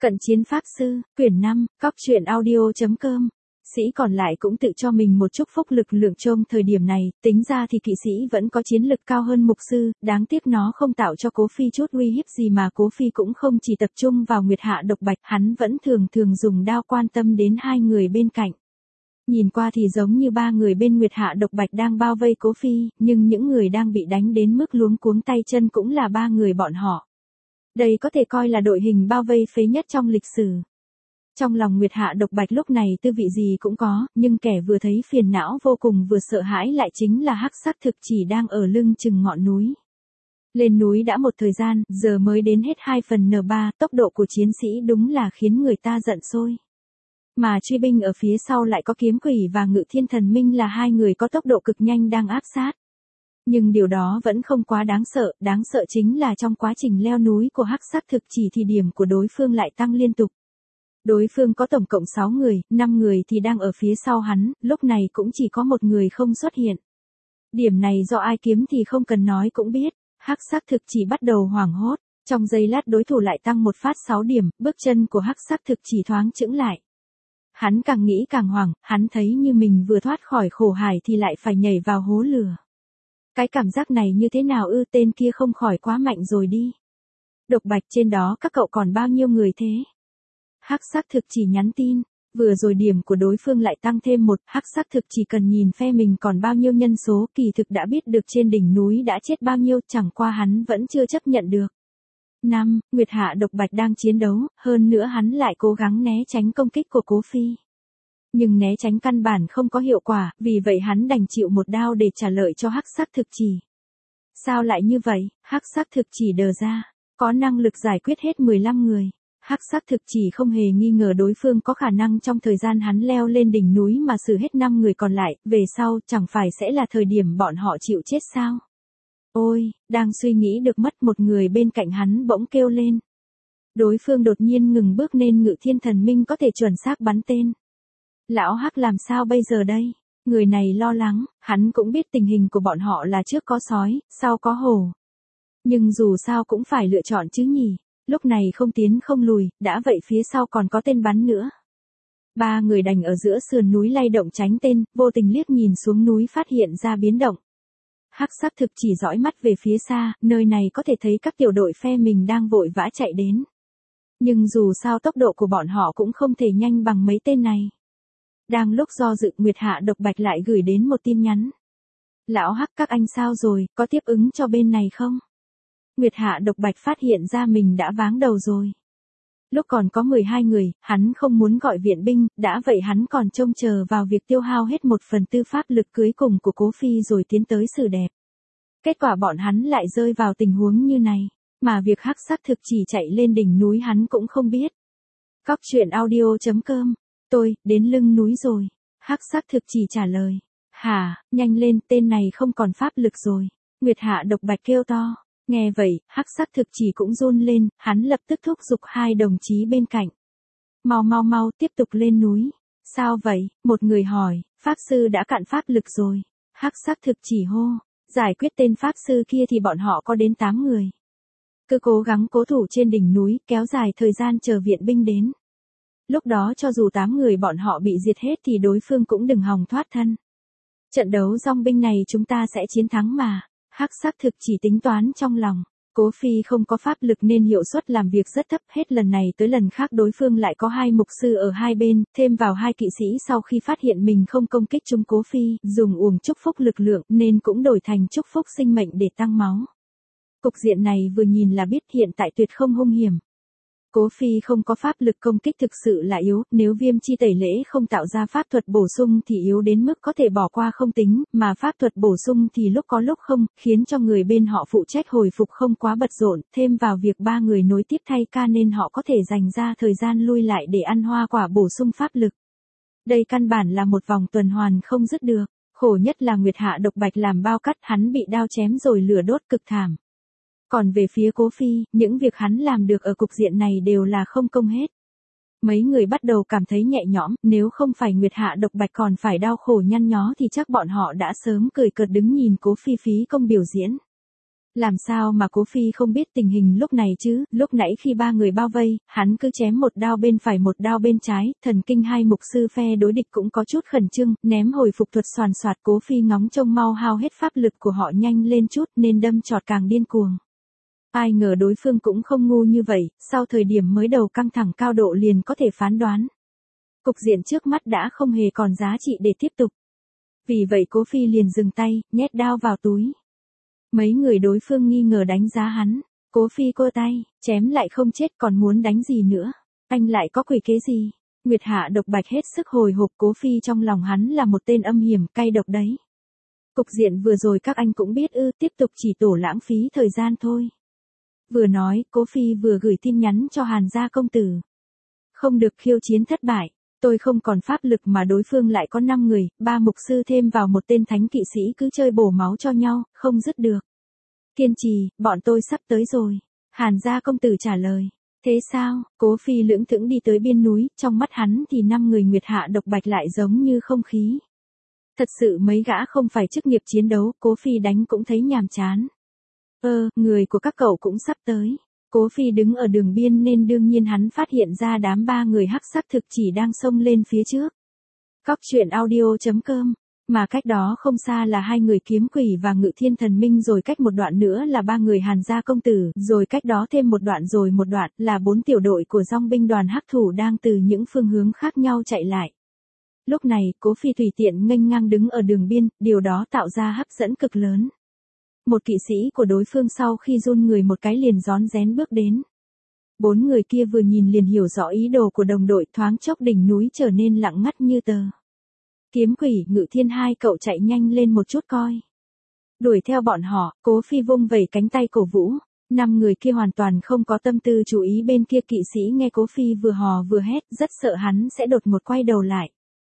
Cận chiến pháp sư, quyển 5, cóc truyện audio.com. Sĩ còn lại cũng tự cho mình một chút phúc lực lượng trong thời điểm này, tính ra thì kỵ sĩ vẫn có chiến lực cao hơn mục sư, đáng tiếc nó không tạo cho Cố Phi chút uy hiếp gì mà Cố Phi cũng không chỉ tập trung vào Nguyệt Hạ Độc Bạch, hắn vẫn thường dùng đao quan tâm đến hai người bên cạnh. Nhìn qua thì giống như ba người bên Nguyệt Hạ Độc Bạch đang bao vây Cố Phi, nhưng những người đang bị đánh đến mức luống cuống tay chân cũng là ba người bọn họ. Đây có thể coi là đội hình bao vây phế nhất trong lịch sử. Trong lòng Nguyệt Hạ Độc Bạch lúc này tư vị gì cũng có, nhưng kẻ vừa thấy phiền não vô cùng vừa sợ hãi lại chính là Hắc Sắc Thực Chỉ đang ở lưng chừng ngọn núi. Lên núi đã một thời gian, giờ mới đến hết 2/3, tốc độ của chiến sĩ đúng là khiến người ta giận sôi. Mà truy binh ở phía sau lại có Kiếm Quỷ và Ngự Thiên Thần Minh là hai người có tốc độ cực nhanh đang áp sát. Nhưng điều đó vẫn không quá đáng sợ chính là trong quá trình leo núi của Hắc Sắc Thực Chỉ thì điểm của đối phương lại tăng liên tục. Đối phương có tổng cộng 6 người, 5 người thì đang ở phía sau hắn, lúc này cũng chỉ có một người không xuất hiện. Điểm này do ai kiếm thì không cần nói cũng biết, Hắc Sắc Thực Chỉ bắt đầu hoảng hốt, trong giây lát đối thủ lại tăng một phát 6 điểm, bước chân của Hắc Sắc Thực Chỉ thoáng chững lại. Hắn càng nghĩ càng hoảng, hắn thấy như mình vừa thoát khỏi khổ hải thì lại phải nhảy vào hố lửa. Cái cảm giác này như thế nào ư, tên kia không khỏi quá mạnh rồi đi. Độc Bạch trên đó các cậu còn bao nhiêu người thế? Hắc Sắc Thực Chỉ nhắn tin, vừa rồi điểm của đối phương lại tăng thêm một, Hắc Sắc Thực Chỉ cần nhìn phe mình còn bao nhiêu nhân số, kỳ thực đã biết được trên đỉnh núi đã chết bao nhiêu, chẳng qua hắn vẫn chưa chấp nhận được. 5. Nguyệt Hạ Độc Bạch đang chiến đấu, hơn nữa hắn lại cố gắng né tránh công kích của Cố Phi. Nhưng né tránh căn bản không có hiệu quả, vì vậy hắn đành chịu một đao để trả lợi cho Hắc Sắc Thực Chỉ. Sao lại như vậy? Hắc Sắc Thực Chỉ đờ ra, có năng lực giải quyết hết 15 người. Hắc Sắc Thực Chỉ không hề nghi ngờ đối phương có khả năng trong thời gian hắn leo lên đỉnh núi mà xử hết 5 người còn lại, về sau chẳng phải sẽ là thời điểm bọn họ chịu chết sao? Ôi, đang suy nghĩ được mất một người bên cạnh hắn bỗng kêu lên. Đối phương đột nhiên ngừng bước nên Ngự Thiên Thần Minh có thể chuẩn xác bắn tên. Lão Hắc làm sao bây giờ đây? Người này lo lắng, hắn cũng biết tình hình của bọn họ là trước có sói, sau có hổ. Nhưng dù sao cũng phải lựa chọn chứ nhỉ, lúc này không tiến không lùi, đã vậy phía sau còn có tên bắn nữa. Ba người đành ở giữa sườn núi lay động tránh tên, vô tình liếc nhìn xuống núi phát hiện ra biến động. Hắc Sắc Thực Chỉ dõi mắt về phía xa, nơi này có thể thấy các tiểu đội phe mình đang vội vã chạy đến. Nhưng dù sao tốc độ của bọn họ cũng không thể nhanh bằng mấy tên này. Đang lúc do dự, Nguyệt Hạ Độc Bạch lại gửi đến một tin nhắn. Lão Hắc các anh sao rồi, có tiếp ứng cho bên này không? Nguyệt Hạ Độc Bạch phát hiện ra mình đã váng đầu rồi. Lúc còn có 12 người, hắn không muốn gọi viện binh, đã vậy hắn còn trông chờ vào việc tiêu hao hết 1/4 pháp lực cuối cùng của Cố Phi rồi tiến tới xử đẹp. Kết quả bọn hắn lại rơi vào tình huống như này, mà việc Hắc Sắc Thực Chỉ chạy lên đỉnh núi hắn cũng không biết. Cóc truyện audio.com. Tôi, đến lưng núi rồi. Hắc Sắc Thực Chỉ trả lời. Hả, nhanh lên, tên này không còn pháp lực rồi. Nguyệt Hạ Độc Bạch kêu to. Nghe vậy, Hắc Sắc Thực Chỉ cũng run lên, hắn lập tức thúc giục hai đồng chí bên cạnh. Mau, tiếp tục lên núi. Sao vậy? Một người hỏi, Pháp Sư đã cạn pháp lực rồi. Hắc Sắc Thực Chỉ hô, giải quyết tên Pháp Sư kia thì bọn họ có đến 8 người. Cứ cố gắng cố thủ trên đỉnh núi, kéo dài thời gian chờ viện binh đến. Lúc đó cho dù 8 người bọn họ bị diệt hết thì đối phương cũng đừng hòng thoát thân. Trận đấu dong binh này chúng ta sẽ chiến thắng mà. Hắc Sắc Thực Chỉ tính toán trong lòng. Cố Phi không có pháp lực nên hiệu suất làm việc rất thấp, hết lần này tới lần khác đối phương lại có hai mục sư ở hai bên, thêm vào hai kỵ sĩ sau khi phát hiện mình không công kích chúng Cố Phi, dùng uổng chúc phúc lực lượng nên cũng đổi thành chúc phúc sinh mệnh để tăng máu. Cục diện này vừa nhìn là biết hiện tại tuyệt không hung hiểm. Cố Phi không có pháp lực công kích thực sự là yếu, nếu Viêm Chi Tẩy Lễ không tạo ra pháp thuật bổ sung thì yếu đến mức có thể bỏ qua không tính, mà pháp thuật bổ sung thì lúc có lúc không, khiến cho người bên họ phụ trách hồi phục không quá bận rộn, thêm vào việc ba người nối tiếp thay ca nên họ có thể dành ra thời gian lui lại để ăn hoa quả bổ sung pháp lực. Đây căn bản là một vòng tuần hoàn không dứt được, khổ nhất là Nguyệt Hạ Độc Bạch làm bao cắt, hắn bị đao chém rồi lửa đốt cực thảm. Còn về phía Cố Phi, những việc hắn làm được ở cục diện này đều là không công hết. Mấy người bắt đầu cảm thấy nhẹ nhõm, nếu không phải Nguyệt Hạ Độc Bạch còn phải đau khổ nhăn nhó thì chắc bọn họ đã sớm cười cợt đứng nhìn Cố Phi phí công biểu diễn. Làm sao mà Cố Phi không biết tình hình lúc này chứ, lúc nãy khi ba người bao vây, hắn cứ chém một đao bên phải một đao bên trái, thần kinh hai mục sư phe đối địch cũng có chút khẩn trương, ném hồi phục thuật soàn soạt. Cố Phi ngóng trông mau hao hết pháp lực của họ nhanh lên chút nên đâm chọt càng điên cuồng. Ai ngờ đối phương cũng không ngu như vậy, sau thời điểm mới đầu căng thẳng cao độ liền có thể phán đoán. Cục diện trước mắt đã không hề còn giá trị để tiếp tục. Vì vậy Cố Phi liền dừng tay, nhét đao vào túi. Mấy người đối phương nghi ngờ đánh giá hắn. Cố Phi cô tay, chém lại không chết còn muốn đánh gì nữa. Anh lại có quỷ kế gì? Nguyệt Hạ Độc Bạch hết sức hồi hộp. Cố Phi trong lòng hắn là một tên âm hiểm, cay độc đấy. Cục diện vừa rồi các anh cũng biết ư, tiếp tục chỉ tổ lãng phí thời gian thôi. Vừa nói, Cố Phi vừa gửi tin nhắn cho Hàn gia công tử. Không được, khiêu chiến thất bại. Tôi không còn pháp lực mà đối phương lại có 5 người, 3 mục sư thêm vào một tên thánh kỵ sĩ cứ chơi bổ máu cho nhau, không dứt được. Kiên trì, bọn tôi sắp tới rồi. Hàn gia công tử trả lời. Thế sao? Cố Phi lưỡng thững đi tới biên núi, trong mắt hắn thì 5 người Nguyệt Hạ Độc Bạch lại giống như không khí. Thật sự mấy gã không phải chức nghiệp chiến đấu, Cố Phi đánh cũng thấy nhàm chán. Người của các cậu cũng sắp tới. Cố Phi đứng ở đường biên nên đương nhiên hắn phát hiện ra đám 3 người hắc sắc thực chỉ đang xông lên phía trước. Cóc truyện audio.com. Mà cách đó không xa là 2 người kiếm quỷ và ngự thiên thần minh, rồi cách một đoạn nữa là 3 người Hàn gia công tử, rồi cách đó thêm một đoạn rồi một đoạn là 4 tiểu đội của dòng binh đoàn hắc thủ đang từ những phương hướng khác nhau chạy lại. Lúc này, Cố Phi tùy tiện nghênh ngang đứng ở đường biên, điều đó tạo ra hấp dẫn cực lớn. Một kỵ sĩ của đối phương sau khi run người một cái liền rón rén bước đến. 4 người kia vừa nhìn liền hiểu rõ ý đồ của đồng đội, thoáng chốc đỉnh núi trở nên lặng ngắt như tờ. Kiếm quỷ, ngự thiên, hai cậu chạy nhanh lên một chút coi. Đuổi theo bọn họ, Cố Phi vung vẩy cánh tay cổ vũ. 5 người kia hoàn toàn không có tâm tư chú ý bên kia. Kỵ sĩ nghe Cố Phi vừa hò vừa hét, rất sợ hắn sẽ đột ngột quay đầu lại.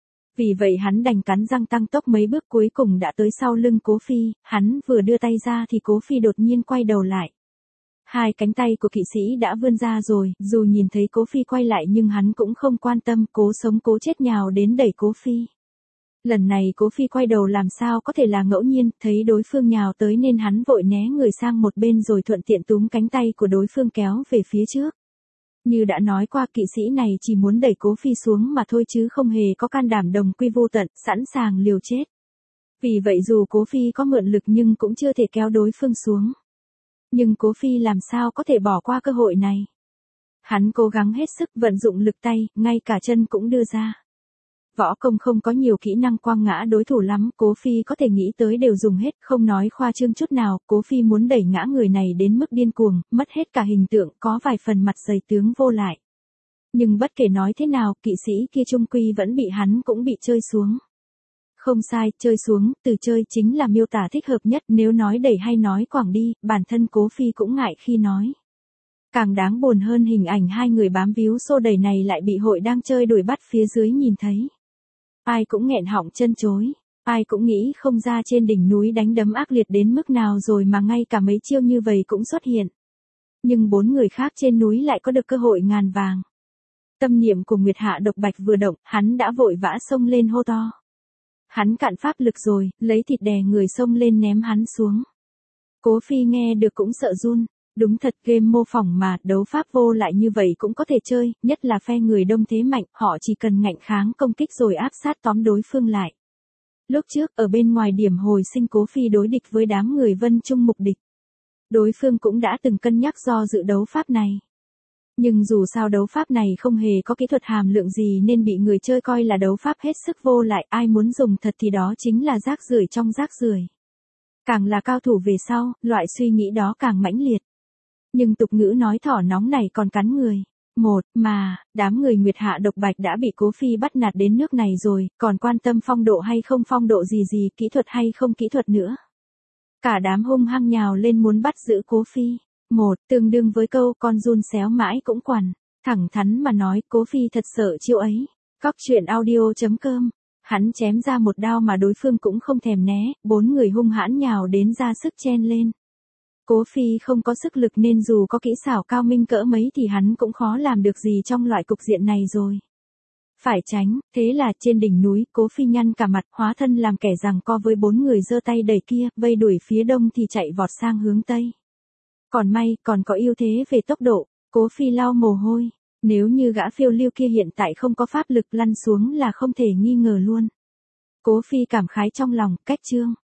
Vì vậy hắn đành cắn răng tăng tốc mấy bước, cuối cùng đã tới sau lưng Cố Phi. Hắn vừa đưa tay ra thì Cố Phi đột nhiên quay đầu lại. 2 cánh tay của kỵ sĩ đã vươn ra rồi, dù nhìn thấy Cố Phi quay lại nhưng hắn cũng không quan tâm, cố sống cố chết nhào đến đẩy Cố Phi. Lần này Cố Phi quay đầu làm sao có thể là ngẫu nhiên, thấy đối phương nhào tới nên hắn vội né người sang một bên rồi thuận tiện túm cánh tay của đối phương kéo về phía trước. Như đã nói qua, kỵ sĩ này chỉ muốn đẩy Cố Phi xuống mà thôi chứ không hề có can đảm đồng quy vô tận, sẵn sàng liều chết. Vì vậy dù Cố Phi có mượn lực nhưng cũng chưa thể kéo đối phương xuống. Nhưng Cố Phi làm sao có thể bỏ qua cơ hội này. Hắn cố gắng hết sức vận dụng lực tay, ngay cả chân cũng đưa ra. Võ công không có nhiều kỹ năng quăng ngã đối thủ lắm, Cố Phi có thể nghĩ tới đều dùng hết, không nói khoa trương chút nào. Cố Phi muốn đẩy ngã người này đến mức điên cuồng, mất hết cả hình tượng, có vài phần mặt dày tướng vô lại. Nhưng bất kể nói thế nào, kỵ sĩ kia chung quy vẫn bị hắn cũng bị chơi xuống. Không sai, chơi xuống, từ chơi chính là miêu tả thích hợp nhất, nếu nói đẩy hay nói quẳng đi, bản thân Cố Phi cũng ngại khi nói. Càng đáng buồn hơn hình ảnh 2 người bám víu xô đẩy này lại bị hội đang chơi đuổi bắt phía dưới nhìn thấy. Ai cũng nghẹn họng chân chối, ai cũng nghĩ không ra trên đỉnh núi đánh đấm ác liệt đến mức nào rồi mà ngay cả mấy chiêu như vậy cũng xuất hiện. Nhưng 4 người khác trên núi lại có được cơ hội ngàn vàng. Tâm niệm của Nguyệt Hạ Độc Bạch vừa động, hắn đã vội vã xông lên hô to. Hắn cạn pháp lực rồi, lấy thịt đè người xông lên ném hắn xuống. Cố Phi nghe được cũng sợ run. Đúng thật, game mô phỏng mà, đấu pháp vô lại như vậy cũng có thể chơi, nhất là phe người đông thế mạnh, họ chỉ cần ngạnh kháng công kích rồi áp sát tóm đối phương lại. Lúc trước, ở bên ngoài điểm hồi sinh, Cố Phi đối địch với đám người Vân Trung mục địch. Đối phương cũng đã từng cân nhắc do dự đấu pháp này. Nhưng dù sao đấu pháp này không hề có kỹ thuật hàm lượng gì nên bị người chơi coi là đấu pháp hết sức vô lại, ai muốn dùng thật thì đó chính là rác rưởi trong rác rưởi. Càng là cao thủ về sau, loại suy nghĩ đó càng mãnh liệt. Nhưng tục ngữ nói thỏ nóng này còn cắn người. Đám người Nguyệt Hạ Độc Bạch đã bị Cố Phi bắt nạt đến nước này rồi, còn quan tâm phong độ hay không phong độ gì, kỹ thuật hay không kỹ thuật nữa. Cả đám hung hăng nhào lên muốn bắt giữ Cố Phi. Tương đương với câu con giun xéo mãi cũng quằn. Thẳng thắn mà nói, Cố Phi thật sợ chiêu ấy. Cóc truyện audio.com. Hắn chém ra một đao mà đối phương cũng không thèm né, 4 người hung hãn nhào đến ra sức chen lên. Cố Phi không có sức lực nên dù có kỹ xảo cao minh cỡ mấy thì hắn cũng khó làm được gì trong loại cục diện này rồi. Phải tránh, thế là trên đỉnh núi, Cố Phi nhăn cả mặt, hóa thân làm kẻ giằng co với 4 người giơ tay đẩy kia, vây đuổi phía đông thì chạy vọt sang hướng tây. Còn may, còn có ưu thế về tốc độ, Cố Phi lau mồ hôi. Nếu như gã phiêu lưu kia hiện tại không có pháp lực lăn xuống là không thể nghi ngờ luôn. Cố Phi cảm khái trong lòng, cách chương.